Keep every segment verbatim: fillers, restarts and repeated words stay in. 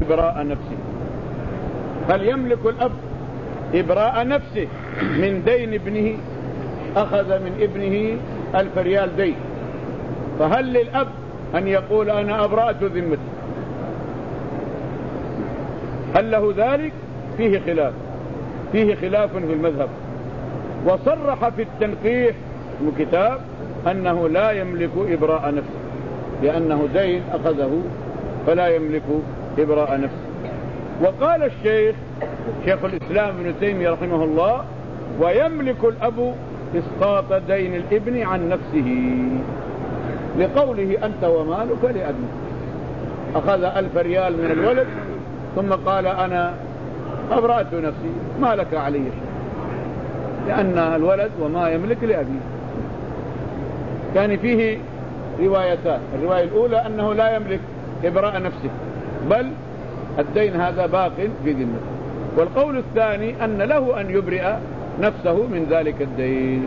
إبراء نفسه. هل يملك الأب إبراء نفسه من دين ابنه؟ أخذ من ابنه ألف ريال دين، فهل للأب أن يقول أنا أبرأت ذمتي؟ هل له ذلك؟ فيه خلاف فيه خلاف في المذهب. وصرح في التنقيح الكتاب أنه لا يملك إبراء نفسه، لأنه دين أخذه فلا يملك إبراء نفسه. وقال الشيخ شيخ الإسلام ابن تيمية رحمه الله: ويملك الأب إسقاط دين الابن عن نفسه، لقوله أنت ومالك لأبنك. أخذ ألف ريال من الولد ثم قال أنا أبرأت نفسي، ما لك علي شيء، لأن الولد وما يملك لأبيه. كان فيه روايتان: الرواية الأولى أنه لا يملك إبراء نفسه، بل الدين هذا باق في ذمته. والقول الثاني أن له أن يبرئ نفسه من ذلك الدين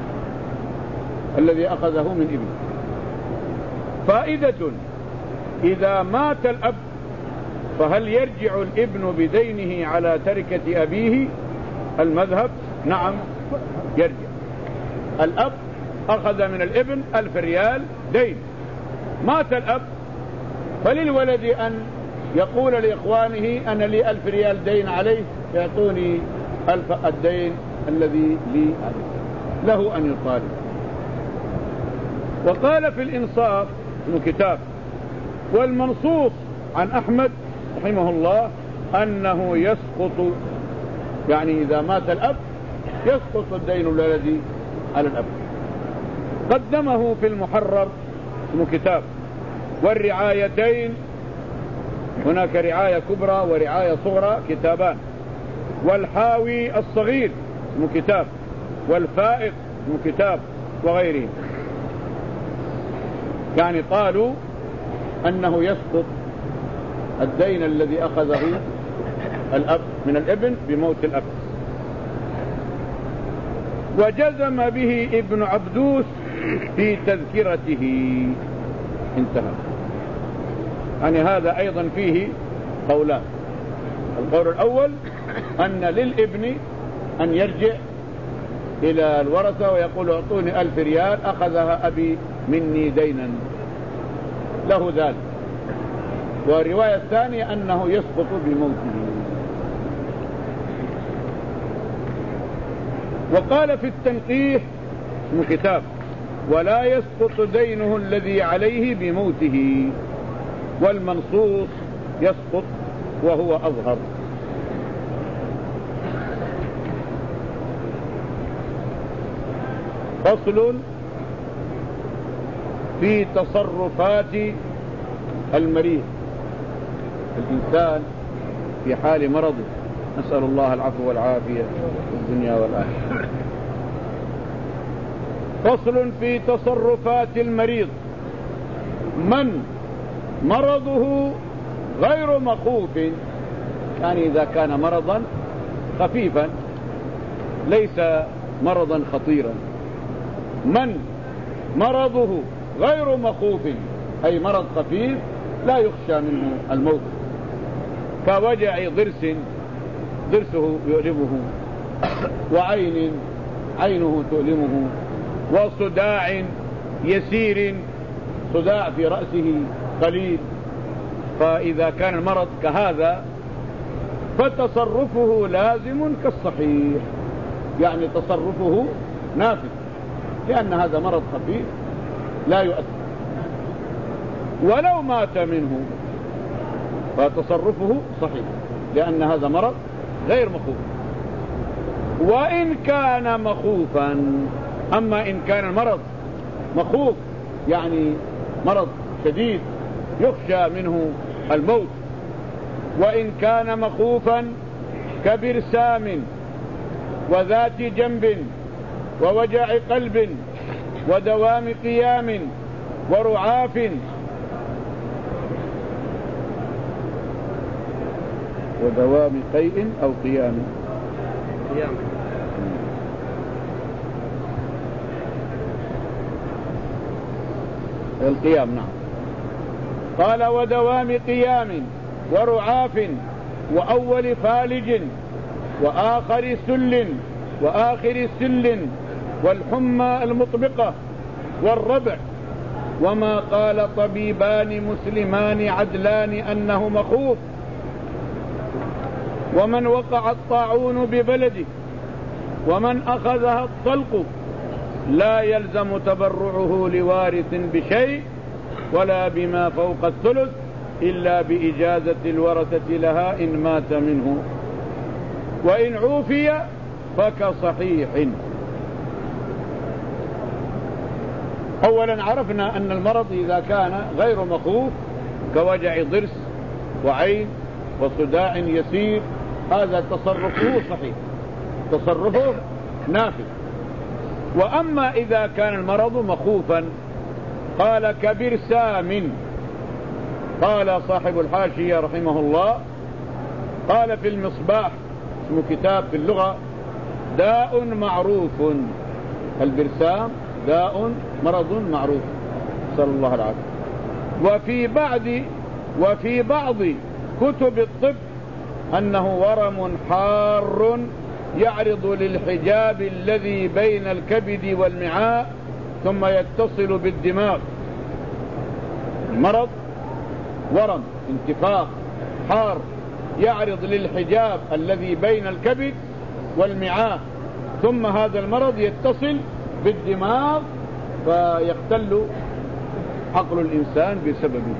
الذي أخذه من ابنه. فائدة: إذا مات الأب فهل يرجع الابن بدينه على تركة أبيه؟ المذهب: نعم يرجع. الأب أخذ من الابن ألف ريال دين، مات الأب، فللولد أن يقول لإخوانه أنا لي ألف ريال دين عليه، يعطوني ألف الدين الذي لي عليه، له أن يطالب. وقال في الإنصاف من كتاب: والمنصوص عن أحمد رحمه الله أنه يسقط، يعني إذا مات الأب يسقط الدين الذي على الأب. قدمه في المحرر من كتاب: والرعايتين، هناك رعاية كبرى ورعاية صغرى، كتابان. والحاوي الصغير من كتاب، والفائق من كتاب، وغيره. يعني قالوا أنه يسقط الدين الذي أخذه الأب من الابن بموت الأب. وجزم به ابن عبدوس في تذكرته. انتهى. يعني هذا أيضا فيه قولان: القول الأول أن للابن أن يرجع إلى الورثة ويقول اعطوني ألف ريال أخذها أبي مني دينا، له ذلك. والرواية الثانية أنه يسقط بموته. وقال في التنقيح من كتاب: ولا يسقط دينه الذي عليه بموته، والمنصوص يسقط وهو أظهر. فصل في تصرفات المريض، الإنسان في حال مرضه، نسأل الله العفو والعافية في الدنيا والآخرة. فصل في تصرفات المريض: من مرضه غير مخوف، يعني إذا كان مرضا خفيفا ليس مرضا خطيرا. من مرضه غير مخوف أي مرض خفيف لا يخشى منه الموت، كوجع ضرس ضرسه يؤلمه، وعين عينه تؤلمه، وصداع يسير، صداع في رأسه قليل. فإذا كان المرض كهذا فتصرفه لازم كالصحيح، يعني تصرفه نافذ، لأن هذا مرض خفيف لا يؤثر. ولو مات منه فتصرفه صحيح، لأن هذا مرض غير مخوف. وإن كان مخوفا، أما إن كان المرض مخوف يعني مرض شديد يخشى منه الموت، وإن كان مخوفا كبرسام وذات جنب ووجع قلب ودوام قيام ورعاف ودوام قيء أو قيام قيام القيام نعم. قال: ودوام قيام ورعاف وأول فالج وآخر سل وآخر سل والحمى المطبقة والربع. وما قال طبيبان مسلمان عدلان أنه مخوف. ومن وقع الطاعون ببلده ومن أخذها الطلق لا يلزم تبرعه لوارث بشيء ولا بما فوق الثلث إلا بإجازة الورثة لها إن مات منه، وإن عوفي فكصحيح. أولا عرفنا أن المرض إذا كان غير مخوف كوجع ضرس وعين وصداع يسير هذا تصرفه صحيح، تصرفه نافذ. وأما إذا كان المرض مخوفا قال كبرسام. قال صاحب الحاشية رحمه الله قال في المصباح، اسمه كتاب في اللغة، داء معروف. البرسام داء مرض معروف، نسأل الله العافية. وفي بعض وفي بعض كتب الطب أنه ورم حار يعرض للحجاب الذي بين الكبد والمعاء ثم يتصل بالدماغ. المرض ورم انتفاخ حار يعرض للحجاب الذي بين الكبد والمعاء، ثم هذا المرض يتصل بالدماغ فيختل عقل الإنسان بسببه.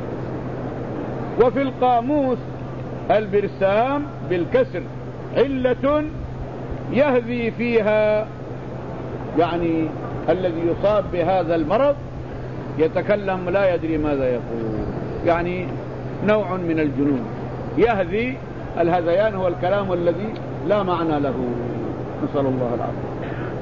وفي القاموس البرسام بالكسر علة يهذي فيها، يعني الذي يصاب بهذا المرض يتكلم لا يدري ماذا يقول، يعني نوع من الجنون. يهذي، الهذيان هو الكلام الذي لا معنى له، نسأل الله العافية.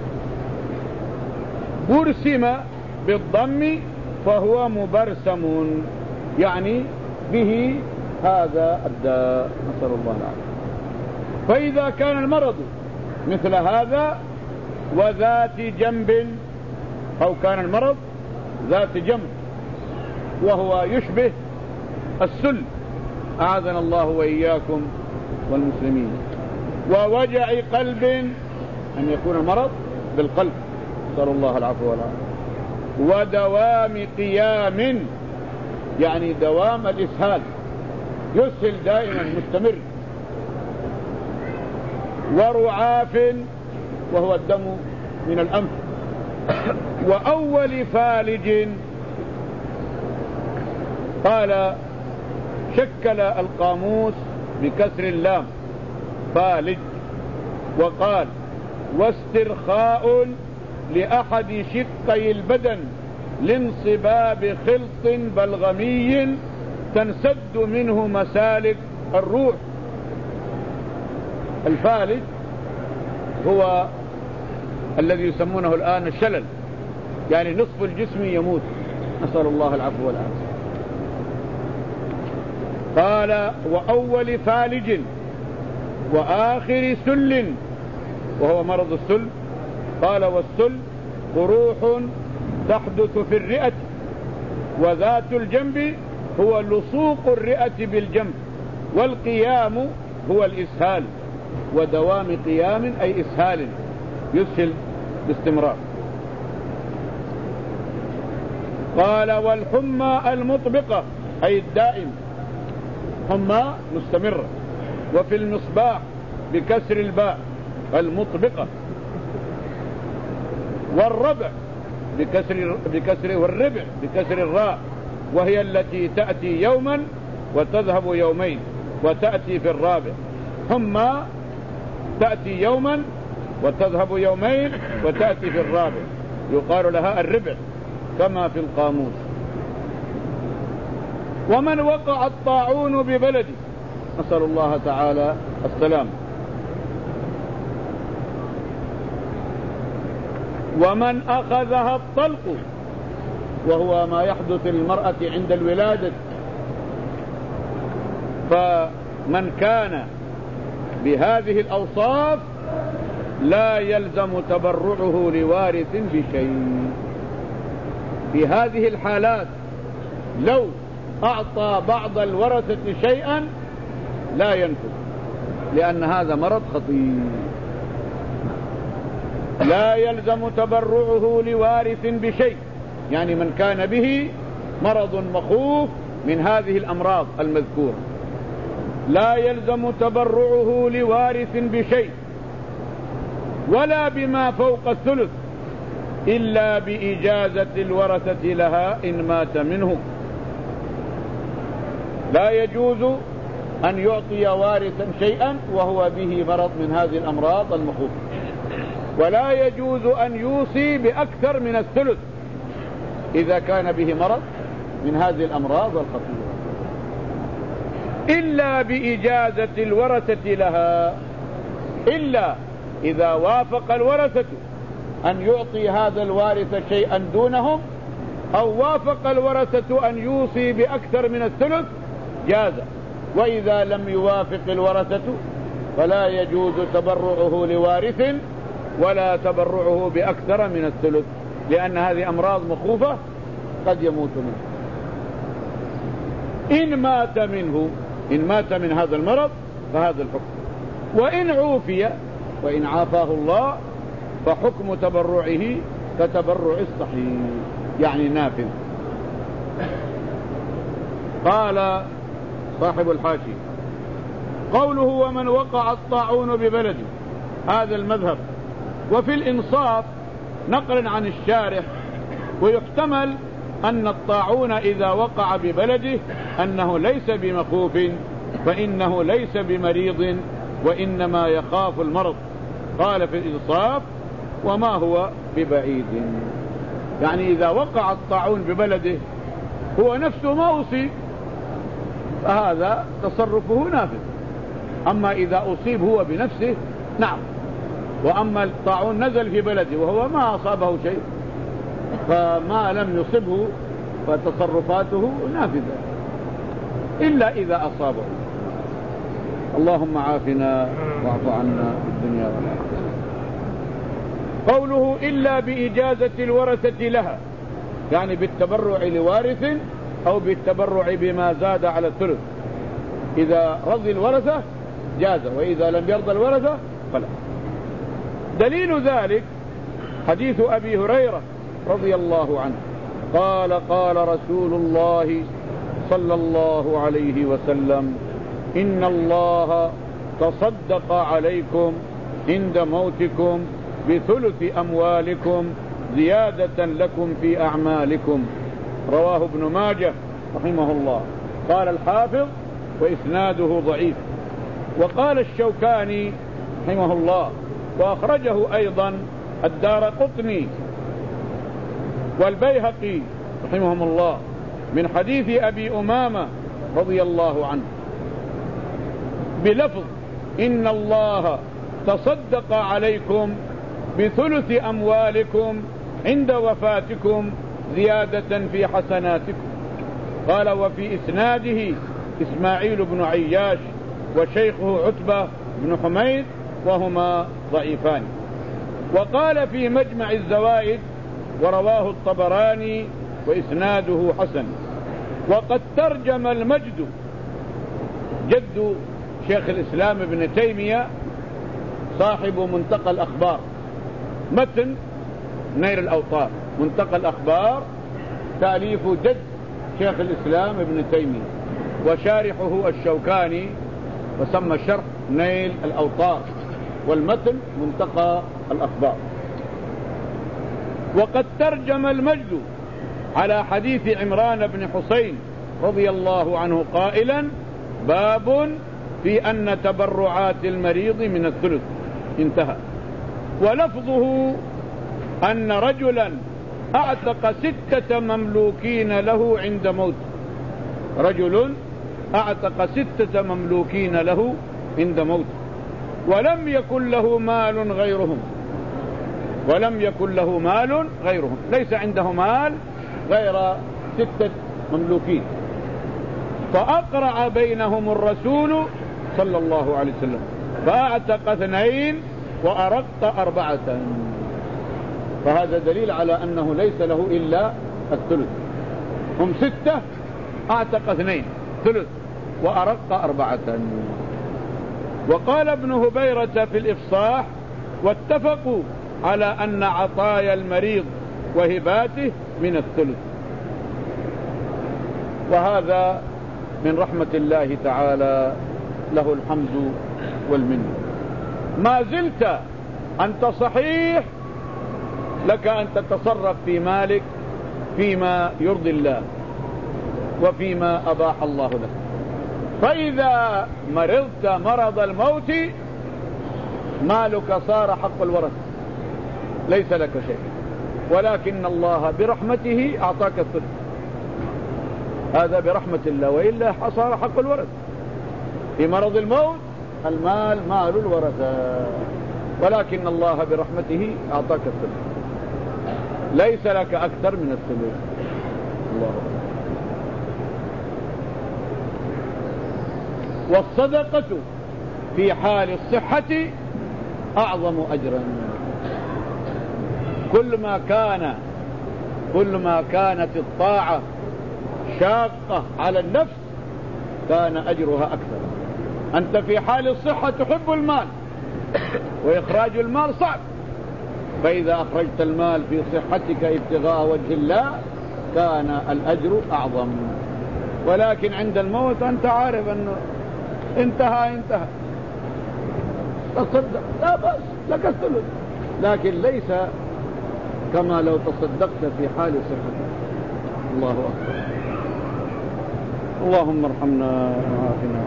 برسم بالضم فهو مبرسم، يعني به هذا الداء، نسأل الله العافية. فإذا كان المرض مثل هذا وذات جنب، أو كان المرض ذات جنب وهو يشبه السل، أعاذنا الله وإياكم والمسلمين، ووجع قلب، أن يكون المرض بالقلب، نسأل الله العفو والعافية. ودوام قيام، يعني دوام الإسهال، يسهل دائما مستمر. ورعاف وهو الدم من الأنف. وأول فالج، قال شكل القاموس بكسر اللام فالج، وقال واسترخاء لأحد شقي البدن لانصباب خلط بلغمي تنسد منه مسالك الروح. الفالج هو الذي يسمونه الآن الشلل، يعني نصف الجسم يموت، نسأل الله العفو والعافية. قال وأول فالج وآخر سل، وهو مرض السل. قال والسل قروح تحدث في الرئة، وذات الجنب هو لصوق الرئة بالجنب، والقيام هو الإسهال، ودوام قيام أي إسهال يسهل باستمرار. قال والحمى المطبقة أي الدائم، حمى مستمرة. وفي المصباح بكسر الباء المطبقة. والربع بكسر بكسر والربع بكسر الراء، وهي التي تأتي يوما وتذهب يومين وتأتي في الرابع. حمى تأتي يوما وتذهب يومين وتأتي في الرابع، يقال لها الربع كما في القاموس. ومن وقع الطاعون ببلده، نسأل الله تعالى السلام. ومن أخذها الطلق، وهو ما يحدث للمرأة عند الولادة، فمن كان بهذه الأوصاف لا يلزم تبرعه لوارث بشيء. في هذه الحالات لو أعطى بعض الورثة شيئا لا ينفذ، لأن هذا مرض خطير. لا يلزم تبرعه لوارث بشيء، يعني من كان به مرض مخوف من هذه الأمراض المذكورة لا يلزم تبرعه لوارث بشيء ولا بما فوق الثلث إلا بإجازة الورثة لها إن مات منه. لا يجوز أن يعطي وارثا شيئا وهو به مرض من هذه الأمراض المخوفة، ولا يجوز أن يوصي بأكثر من الثلث إذا كان به مرض من هذه الأمراض الخطيرة، إلا بإجازة الورثة لها، إلا إذا وافق الورثة أن يعطي هذا الوارث شيئا دونهم، أو وافق الورثة أن يوصي بأكثر من الثلث جاز. وإذا لم يوافق الورثة فلا يجوز تبرعه لوارث ولا تبرعه بأكثر من الثلث، لأن هذه أمراض مخوفة قد يموت منه. إن مات منه، إن مات من هذا المرض فهذا الحكم. وإن عوفي، وإن عافاه الله، فحكم تبرعه كتبرع الصحيح، يعني نافذ. قال صاحب الحاشي: قوله ومن وقع الطاعون ببلده، هذا المذهب. وفي الإنصاف نقلا عن الشارح، ويحتمل أن الطاعون إذا وقع ببلده أنه ليس بمخوف، فإنه ليس بمريض وإنما يخاف المرض. قال في الإنصاف: وما هو ببعيد، يعني إذا وقع الطاعون ببلده هو نفسه ما أصيب فهذا تصرفه نافذ. أما إذا أصيب هو بنفسه نعم، وأما الطاعون نزل في بلده وهو ما أصابه شيء فما لم يصبه فتصرفاته نافذة، إلا إذا أصابه. اللهم عافنا واعف عنا في الدنيا والآخرة. قوله إلا بإجازة الورثة لها، يعني بالتبرع لوارث أو بالتبرع بما زاد على الثلث. إذا رضي الورثة جاز، وإذا لم يرضى الورثة فلا. دليل ذلك حديث أبي هريرة رضي الله عنه قال: قال رسول الله صلى الله عليه وسلم: إن الله تصدق عليكم عند موتكم بثلث أموالكم زيادة لكم في أعمالكم. رواه ابن ماجه رحمه الله. قال الحافظ: وإسناده ضعيف. وقال الشوكاني رحمه الله: وأخرجه أيضا الدارقطني والبيهقي رحمهم الله من حديث أبي أمامة رضي الله عنه بلفظ: إن الله تصدق عليكم بثلث أموالكم عند وفاتكم زيادة في حسناتكم. قال: وفي إسناده إسماعيل بن عياش وشيخه عتبة بن حميد وهما ضعيفان. وقال في مجمع الزوائد: ورواه الطبراني وإسناده حسن. وقد ترجم المجد جد شيخ الإسلام ابن تيمية صاحب منتقى الأخبار، متن نيل الأوطار، منتقى الأخبار تأليف جد شيخ الإسلام ابن تيمية، وشارحه الشوكاني، وسمى الشرح نيل الأوطار، والمتن منتقى الأخبار. وقد ترجم المجد على حديث عمران بن حسين رضي الله عنه قائلا: باب في أن تبرعات المريض من الثلث. انتهى. ولفظه أن رجلا أعتق ستة مملوكين له عند موت، رجل أعتق ستة مملوكين له عند موت ولم يكن له مال غيرهم، ولم يكن له مال غيرهم، ليس عنده مال غير ستة مملوكين، فأقرع بينهم الرسول صلى الله عليه وسلم فأعتق اثنين وأرق أربعة. فهذا دليل على أنه ليس له إلا الثلث. هم ستة أعتق اثنين ثلث وأرق أربعة. وقال ابن هبيرة في الإفصاح: واتفقوا على أن عطايا المريض وهباته من الثلث. وهذا من رحمة الله تعالى، له الحمد والمنة. ما زلت أنت صحيح، لك أن تتصرف في مالك فيما يرضي الله وفيما أباح الله لك. فإذا مرضت مرض الموت مالك صار حق الورث، ليس لك شيء، ولكن الله برحمته أعطاك الثلث. هذا برحمة الله، وإلا صار حق الورث. في مرض الموت المال مال الورثة، ولكن الله برحمته أعطاك الثلث، ليس لك أكثر من الثلث. الله أكبر. والصدقة في حال الصحة أعظم أجرا. كل ما كان كل ما كانت الطاعة شاقة على النفس كان أجرها أكثر. أنت في حال الصحة تحب المال، وإخراج المال صعب، فإذا أخرجت المال في صحتك ابتغاء وجه الله كان الأجر أعظم. ولكن عند الموت أنت عارف أنه انتهى انتهى تصدق لا بأس، لك الثلث، لكن ليس كما لو تصدقت في حال صحتك. الله أكبر. اللهم ارحمنا وعافنا.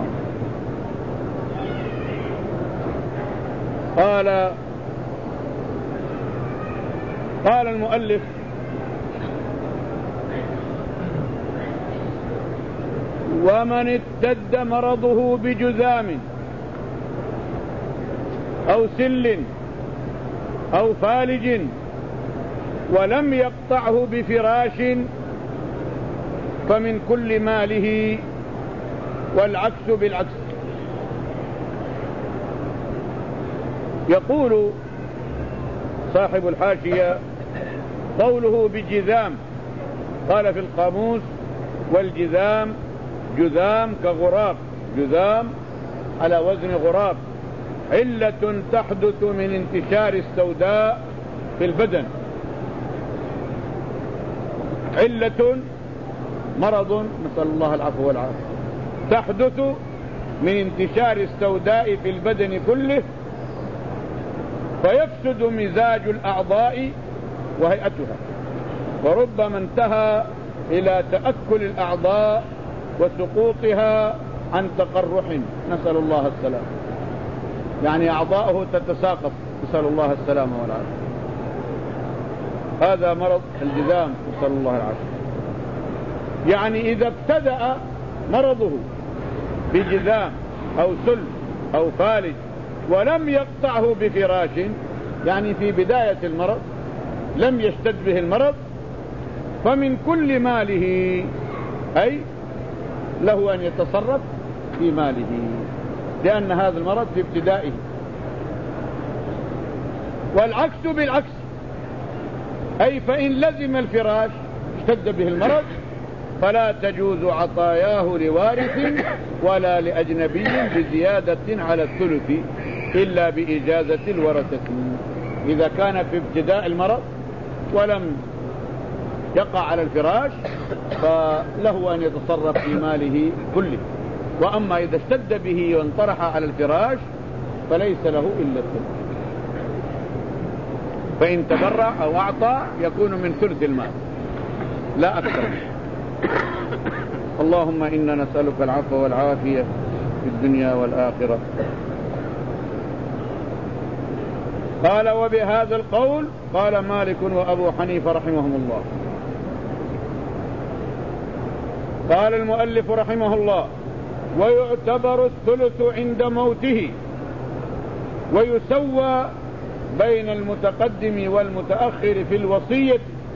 قال قال المؤلف: ومن اشتد مرضه بجذام أو سل أو فالج ولم يقطعه بفراش فمن كل ماله، والعكس بالعكس. يقول صاحب الحاشية: قوله بجذام، قال في القاموس: والجذام جذام كغراب، جذام على وزن غراب، علة تحدث من انتشار السوداء في البدن. علة مرض، نسأل الله العفو والعافية، تحدث من انتشار السوداء في البدن كله، فيفسد مزاج الأعضاء وهيئتها، وربما انتهى إلى تأكل الأعضاء وسقوطها عن تقرح، نسأل الله السلام. يعني أعضاؤه تتساقط، نسأل الله السلامة والعافية. هذا مرض الجذام، نسأل الله العافية. يعني إذا ابتدأ مرضه بجذام أو سل أو فالج ولم يقطعه بفراش، يعني في بداية المرض لم يشتد به المرض، فمن كل ماله، أي له أن يتصرف في ماله، لأن هذا المرض في ابتدائه. والعكس بالعكس، أي فإن لزم الفراش اشتد به المرض فلا تجوز عطاياه لوارث ولا لأجنبي بزيادة على الثلث إلا بإجازة الورثة. إذا كان في ابتداء المرض ولم يقع على الفراش فله أن يتصرف في ماله كله، وأما إذا اشتد به وانطرح على الفراش فليس له إلا الثلث، فإن تبرع أو أعطى يكون من ثلث المال لا أكثر. اللهم إنا نسألك العفو والعافية في الدنيا والآخرة. قال: وبهذا القول قال مالك وأبو حنيفة رحمهم الله. قال المؤلف رحمه الله: ويعتبر الثلث عند موته، ويسوى بين المتقدم والمتأخر في الوصية،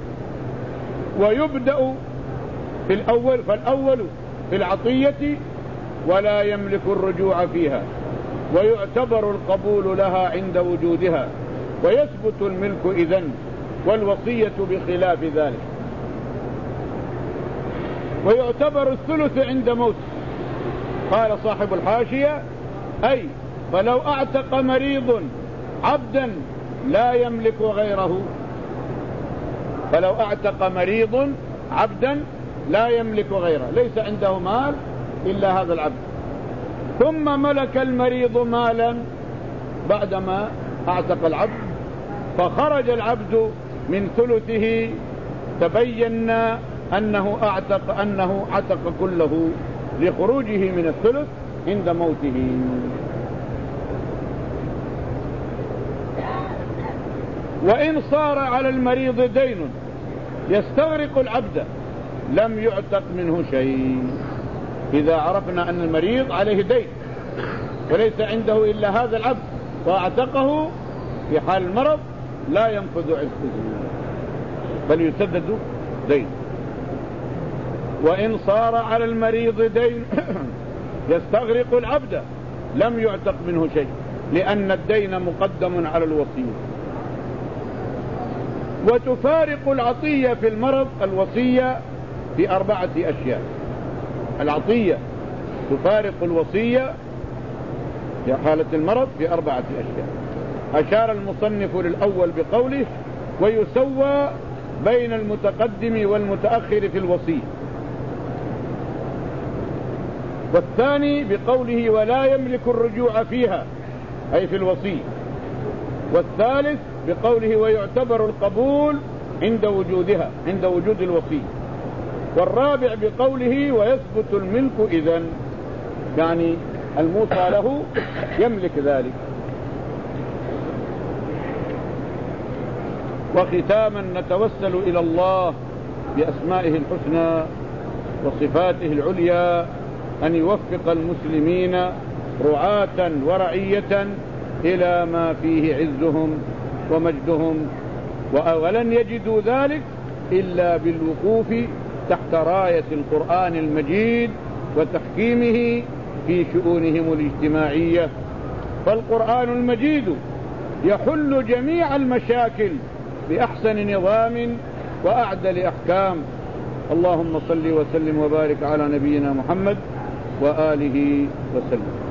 ويبدأ في الأول فالأول في العطية ولا يملك الرجوع فيها، ويعتبر القبول لها عند وجودها، ويثبت الملك إذن، والوصية بخلاف ذلك. ويعتبر الثلث عند موت. قال صاحب الحاشية: أي فلو أعتق مريض عبدا لا يملك غيره، فلو أعتق مريض عبدا لا يملك غيره، ليس عنده مال إلا هذا العبد، ثم ملك المريض مالا بعدما أعتق العبد، فخرج العبد من ثلثه، تبين أنه أعتق أنه عتق كله لخروجه من الثلث عند موته. وإن صار على المريض دين يستغرق العبد لم يعتق منه شيء. إذا عرفنا أن المريض عليه دين وليس عنده إلا هذا العبد واعتقه في حال المرض، لا ينفذ عتقه بل يسدد دين. وإن صار على المريض دين يستغرق العبد لم يعتق منه شيء، لأن الدين مقدم على الوصية. وتفارق العطية في المرض الوصية في أربعة أشياء. العطية تفارق الوصية في حالة المرض في أربعة أشياء. أشار المصنف للأول بقوله: ويسوى بين المتقدم والمتأخر في الوصية. والثاني بقوله: ولا يملك الرجوع فيها، أي في الوصية. والثالث بقوله: ويعتبر القبول عند وجودها، عند وجود الوصية. والرابع بقوله: ويثبت الملك إذن، يعني الموصى له يملك ذلك. وختاما نتوسل إلى الله بأسمائه الحسنى وصفاته العليا أن يوفق المسلمين رعاة ورعية إلى ما فيه عزهم ومجدهم، ولن يجدوا ذلك إلا بالوقوف تحت راية القرآن المجيد وتحكيمه في شؤونهم الاجتماعية. فالقرآن المجيد يحل جميع المشاكل بأحسن نظام وأعدل أحكام. اللهم صل وسلم وبارك على نبينا محمد وآله وسلم.